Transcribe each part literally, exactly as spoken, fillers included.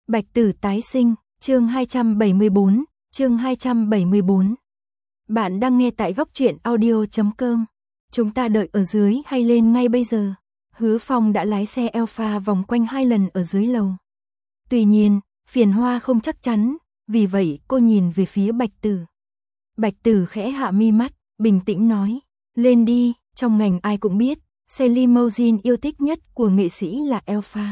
Bạch Tử tái sinh, chương hai trăm bảy mươi tư, chương hai trăm bảy mươi tư. Bạn đang nghe tại góc truyện audio chấm com. Chúng ta đợi ở dưới hay lên ngay bây giờ? Hứa Phong đã lái xe Alpha vòng quanh hai lần ở dưới lầu. Tuy nhiên, Phiền Hoa không chắc chắn, vì vậy cô nhìn về phía Bạch Tử. Bạch Tử khẽ hạ mi mắt, bình tĩnh nói, lên đi, trong ngành ai cũng biết, xe limousine yêu thích nhất của nghệ sĩ là Alpha.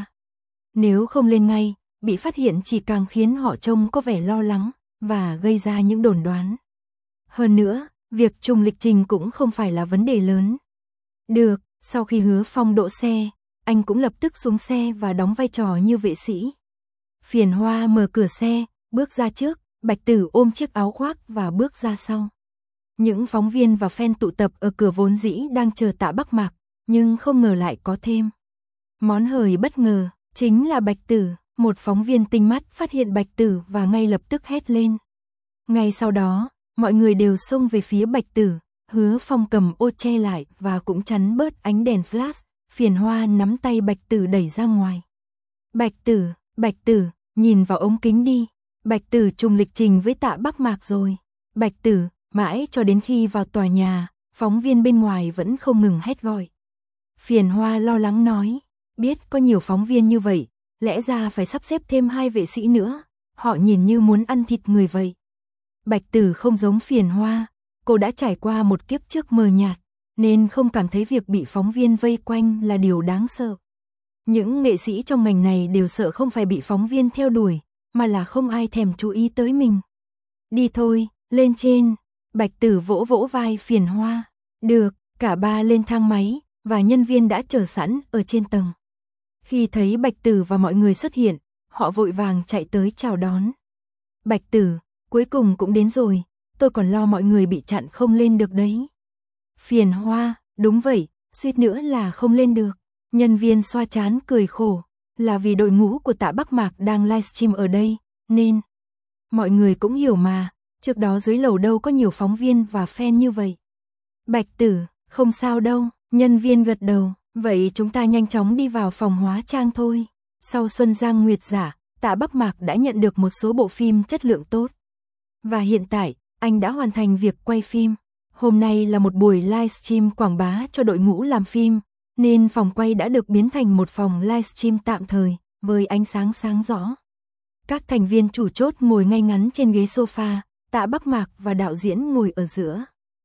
Nếu không lên ngay, bị phát hiện chỉ càng khiến họ trông có vẻ lo lắng, và gây ra những đồn đoán. Hơn nữa, việc trùng lịch trình cũng không phải là vấn đề lớn. Được, sau khi Hứa Phong đỗ xe, anh cũng lập tức xuống xe và đóng vai trò như vệ sĩ. Phiền Hoa mở cửa xe, bước ra trước, Bạch Tử ôm chiếc áo khoác và bước ra sau. Những phóng viên và fan tụ tập ở cửa vốn dĩ đang chờ Tạ Bắc Mạc, nhưng không ngờ lại có thêm. Món hời bất ngờ, chính là Bạch Tử. Một phóng viên tinh mắt phát hiện Bạch Tử và ngay lập tức hét lên. Ngay sau đó, mọi người đều xông về phía Bạch Tử, Hứa Phong cầm ô che lại và cũng chắn bớt ánh đèn flash, Phiền Hoa nắm tay Bạch Tử đẩy ra ngoài. Bạch Tử, Bạch Tử, nhìn vào ống kính đi, Bạch Tử trùng lịch trình với Tạ Bắc Mạc rồi. Bạch Tử, mãi cho đến khi vào tòa nhà, phóng viên bên ngoài vẫn không ngừng hét gọi. Phiền Hoa lo lắng nói, biết có nhiều phóng viên như vậy, lẽ ra phải sắp xếp thêm hai vệ sĩ nữa, họ nhìn như muốn ăn thịt người vậy. Bạch Tử không giống Phiền Hoa, cô đã trải qua một kiếp trước mờ nhạt, nên không cảm thấy việc bị phóng viên vây quanh là điều đáng sợ. Những nghệ sĩ trong ngành này đều sợ không phải bị phóng viên theo đuổi, mà là không ai thèm chú ý tới mình. Đi thôi, lên trên, Bạch Tử vỗ vỗ vai Phiền Hoa. Được, cả ba lên thang máy, và nhân viên đã chờ sẵn ở trên tầng. Khi thấy Bạch Tử và mọi người xuất hiện, họ vội vàng chạy tới chào đón. Bạch Tử, cuối cùng cũng đến rồi, tôi còn lo mọi người bị chặn không lên được đấy. Phiền Hoa, đúng vậy, suýt nữa là không lên được. Nhân viên xoa trán cười khổ, là vì đội ngũ của Tạ Bắc Mạc đang livestream ở đây, nên... Mọi người cũng hiểu mà, trước đó dưới lầu đâu có nhiều phóng viên và fan như vậy. Bạch Tử, không sao đâu, nhân viên gật đầu. Vậy chúng ta nhanh chóng đi vào phòng hóa trang thôi. Sau Xuân Giang Nguyệt Giả, Tạ Bắc Mạc đã nhận được một số bộ phim chất lượng tốt. Và hiện tại, anh đã hoàn thành việc quay phim. Hôm nay là một buổi livestream quảng bá cho đội ngũ làm phim, nên phòng quay đã được biến thành một phòng livestream tạm thời, với ánh sáng sáng rõ. Các thành viên chủ chốt ngồi ngay ngắn trên ghế sofa, Tạ Bắc Mạc và đạo diễn ngồi ở giữa.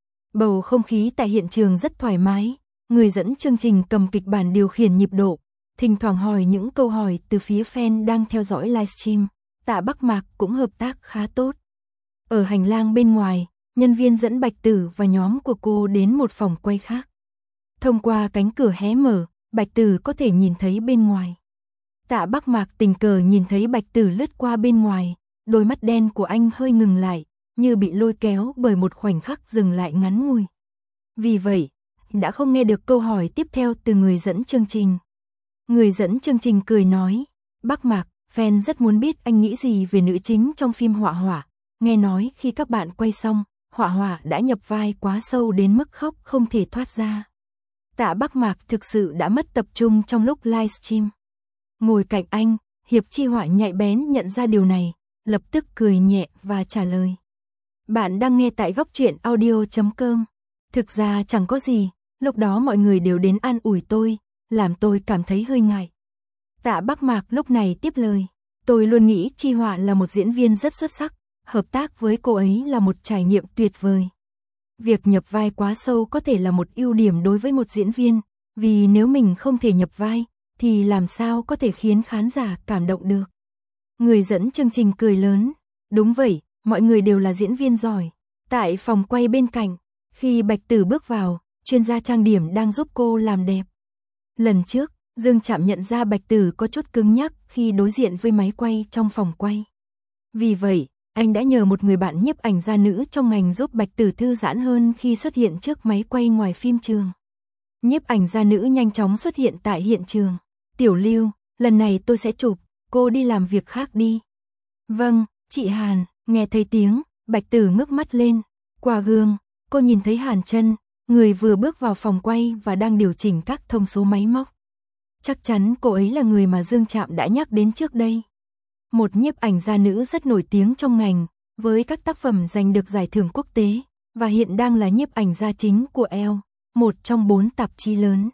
Bầu không khí tại hiện trường rất thoải mái. Người dẫn chương trình cầm kịch bản điều khiển nhịp độ, thỉnh thoảng hỏi những câu hỏi từ phía fan đang theo dõi livestream. Tạ Bắc Mạc cũng hợp tác khá tốt. Ở hành lang bên ngoài, nhân viên dẫn Bạch Tử và nhóm của cô đến một phòng quay khác. Thông qua cánh cửa hé mở, Bạch Tử có thể nhìn thấy bên ngoài. Tạ Bắc Mạc tình cờ nhìn thấy Bạch Tử lướt qua bên ngoài, đôi mắt đen của anh hơi ngừng lại, như bị lôi kéo bởi một khoảnh khắc dừng lại ngắn ngủi. Vì vậy, đã không nghe được câu hỏi tiếp theo từ người dẫn chương trình. Người dẫn chương trình cười nói, Bắc Mạc, fan rất muốn biết anh nghĩ gì về nữ chính trong phim Họa Họa. Nghe nói khi các bạn quay xong, Họa Họa đã nhập vai quá sâu đến mức khóc không thể thoát ra. Tạ Bắc Mạc thực sự đã mất tập trung trong lúc livestream. Ngồi cạnh anh, Hiệp Chi Họa nhạy bén nhận ra điều này, lập tức cười nhẹ và trả lời. Bạn đang nghe tại góc truyện audio chấm com. Thực ra chẳng có gì. Lúc đó mọi người đều đến an ủi tôi, làm tôi cảm thấy hơi ngại. Tạ Bắc Mạc lúc này tiếp lời, tôi luôn nghĩ Chi Họa là một diễn viên rất xuất sắc, hợp tác với cô ấy là một trải nghiệm tuyệt vời. Việc nhập vai quá sâu có thể là một ưu điểm đối với một diễn viên, vì nếu mình không thể nhập vai, thì làm sao có thể khiến khán giả cảm động được. Người dẫn chương trình cười lớn, đúng vậy, mọi người đều là diễn viên giỏi. Tại phòng quay bên cạnh, khi Bạch Tử bước vào, chuyên gia trang điểm đang giúp cô làm đẹp. Lần trước, Dương Trạm nhận ra Bạch Tử có chút cứng nhắc khi đối diện với máy quay trong phòng quay. Vì vậy, anh đã nhờ một người bạn nhiếp ảnh gia nữ trong ngành giúp Bạch Tử thư giãn hơn khi xuất hiện trước máy quay ngoài phim trường. Nhiếp ảnh gia nữ nhanh chóng xuất hiện tại hiện trường. Tiểu Lưu, lần này tôi sẽ chụp, cô đi làm việc khác đi. Vâng, chị Hàn, nghe thấy tiếng, Bạch Tử ngước mắt lên. Qua gương, cô nhìn thấy Hàn Chân, người vừa bước vào phòng quay và đang điều chỉnh các thông số máy móc. Chắc chắn cô ấy là người mà Dương Trạm đã nhắc đến trước đây. một nhiếp ảnh gia nữ rất nổi tiếng trong ngành, với các tác phẩm giành được giải thưởng quốc tế, và hiện đang là nhiếp ảnh gia chính của Elle, một trong bốn tạp chí lớn.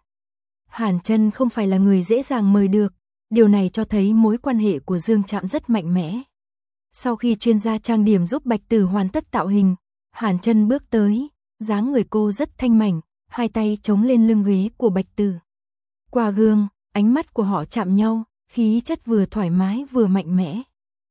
Hàn Trân không phải là người dễ dàng mời được, điều này cho thấy mối quan hệ của Dương Trạm rất mạnh mẽ. Sau khi chuyên gia trang điểm giúp Bạch Tử hoàn tất tạo hình, Hàn Trân bước tới, dáng người cô rất thanh mảnh, hai tay chống lên lưng ghế của Bạch Tử. Qua gương, ánh mắt của họ chạm nhau, khí chất vừa thoải mái vừa mạnh mẽ.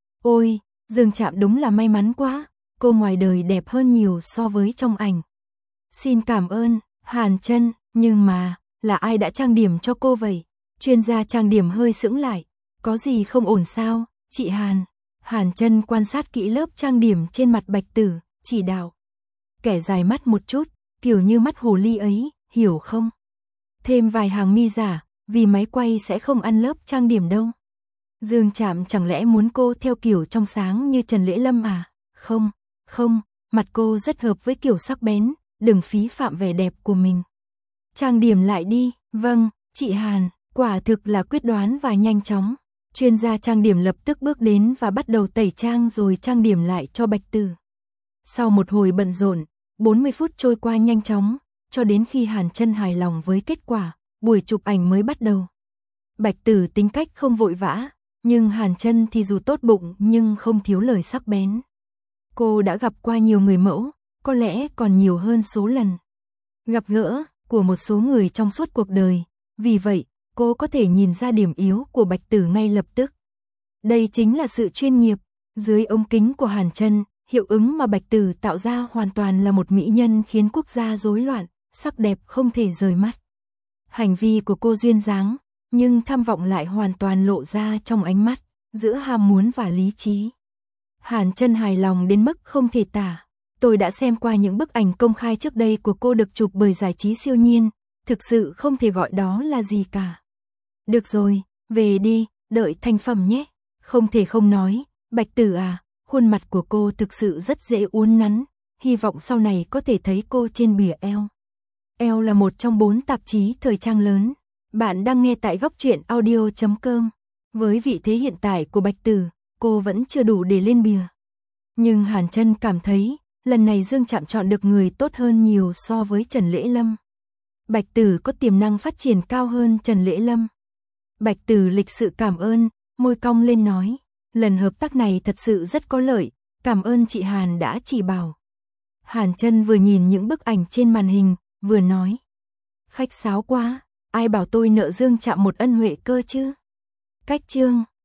Ôi, Dương Trạm đúng là may mắn quá, cô ngoài đời đẹp hơn nhiều so với trong ảnh. Xin cảm ơn, Hàn Trân, nhưng mà, là ai đã trang điểm cho cô vậy? Chuyên gia trang điểm hơi sững lại, có gì không ổn sao, chị Hàn? Hàn Trân quan sát kỹ lớp trang điểm trên mặt Bạch Tử, chỉ đạo. Kẻ dài mắt một chút, kiểu như mắt hồ ly ấy, hiểu không? Thêm vài hàng mi giả, vì máy quay sẽ không ăn lớp trang điểm đâu. Dương Trạm chẳng lẽ muốn cô theo kiểu trong sáng như Trần Lễ Lâm à? Không, không, mặt cô rất hợp với kiểu sắc bén, đừng phí phạm vẻ đẹp của mình. Trang điểm lại đi, vâng, chị Hàn, quả thực là quyết đoán và nhanh chóng. Chuyên gia trang điểm lập tức bước đến và bắt đầu tẩy trang rồi trang điểm lại cho Bạch Tử. Sau một hồi bận rộn, bốn mươi phút trôi qua nhanh chóng, cho đến khi Hàn Trân hài lòng với kết quả, buổi chụp ảnh mới bắt đầu. Bạch Tử tính cách không vội vã, nhưng Hàn Trân thì dù tốt bụng nhưng không thiếu lời sắc bén. Cô đã gặp qua nhiều người mẫu, có lẽ còn nhiều hơn số lần gặp gỡ của một số người trong suốt cuộc đời, vì vậy, cô có thể nhìn ra điểm yếu của Bạch Tử ngay lập tức. Đây chính là sự chuyên nghiệp, dưới ống kính của Hàn Trân, hiệu ứng mà Bạch Tử tạo ra hoàn toàn là một mỹ nhân khiến quốc gia rối loạn, sắc đẹp không thể rời mắt. Hành vi của cô duyên dáng, nhưng tham vọng lại hoàn toàn lộ ra trong ánh mắt, giữa ham muốn và lý trí. Hàn Trân hài lòng đến mức không thể tả. Tôi đã xem qua những bức ảnh công khai trước đây của cô được chụp bởi giải trí siêu nhiên, thực sự không thể gọi đó là gì cả. Được rồi, về đi, đợi thành phẩm nhé. Không thể không nói, Bạch Tử à, khuôn mặt của cô thực sự rất dễ uốn nắn, hy vọng sau này có thể thấy cô trên bìa Elle. Elle là một trong bốn tạp chí thời trang lớn. Bạn đang nghe tại góc truyện audio chấm com. Với vị thế hiện tại của Bạch Tử, cô vẫn chưa đủ để lên bìa. Nhưng Hàn Trân cảm thấy, lần này Dương Trạm chọn được người tốt hơn nhiều so với Trần Lễ Lâm. Bạch Tử có tiềm năng phát triển cao hơn Trần Lễ Lâm. Bạch Tử lịch sự cảm ơn, môi cong lên nói, lần hợp tác này thật sự rất có lợi, cảm ơn chị Hàn đã chỉ bảo. Hàn Trân vừa nhìn những bức ảnh trên màn hình, vừa nói, khách sáo quá, ai bảo tôi nợ Dương Trạm một ân huệ cơ chứ. Cách chương